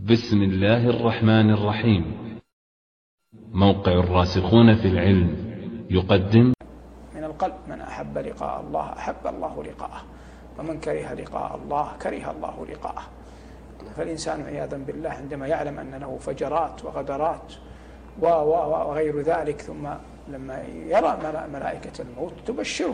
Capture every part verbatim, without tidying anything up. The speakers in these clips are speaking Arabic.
بسم الله الرحمن الرحيم. موقع الراسخون في العلم يقدم من القلب: من أحب لقاء الله أحب الله لقاءه، ومن كره لقاء الله كره الله لقاءه. فالإنسان عياذا بالله عندما يعلم أن له فجرات وغدرات وغير ذلك، ثم لما يرى ملائكة الموت تبشره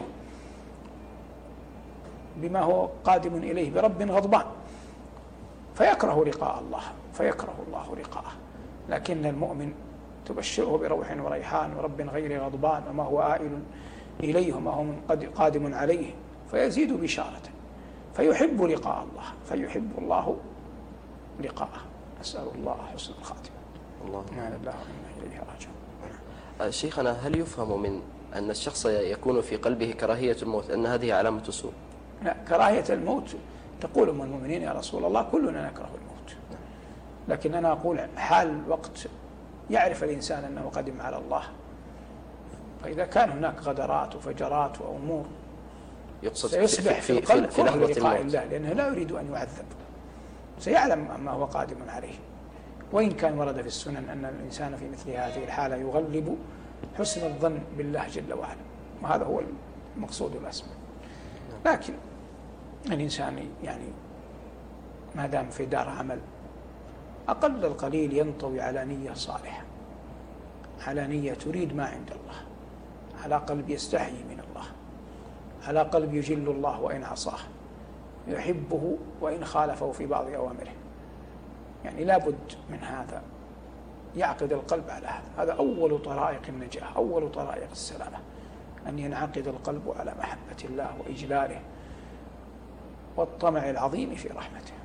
بما هو قادم إليه برب غضبان، فيكره لقاء الله فيكره الله لقاءه. لكن المؤمن تبشره بروح وريحان ورب غير غضبان وما هو آئل إليه وما هو قادم عليه، فيزيد بشارة فيحب لقاء الله فيحب الله لقاءه. نسأل الله حسن الخاتمة. الله ما لله وإنا إليه راجعون. شيخنا، هل يفهم من أن الشخص يكون في قلبه كراهية الموت أن هذه علامة سوء؟ لا، كراهية الموت تقول أم المؤمنين: يا رسول الله كلنا نكره الموت، لكن أنا أقول حال وقت يعرف الإنسان أنه قدم على الله، فإذا كان هناك غدرات وفجرات وأمور يقصد سيصبح في, في, القلب في لحظة لقاء الموت، الله، لأنه لا يريد أن يعذب، سيعلم ما هو قادم عليه. وإن كان ورد في السنن أن الإنسان في مثل هذه الحالة يغلب حسن الظن بالله جل وعلا، وهذا هو المقصود الأسمى. لكن الإنسان يعني ما دام في دار عمل أقل القليل ينطوي على نية صالحة، على نية تريد ما عند الله، على قلب يستحي من الله، على قلب يجل الله وإن عصاه، يحبه وإن خالفه في بعض أوامره. يعني لا بد من هذا، يعقد القلب على هذا. هذا أول طرائق النجاة، أول طرائق السلامة، أن ينعقد القلب على محبة الله وإجلاله والطمع العظيم في رحمته.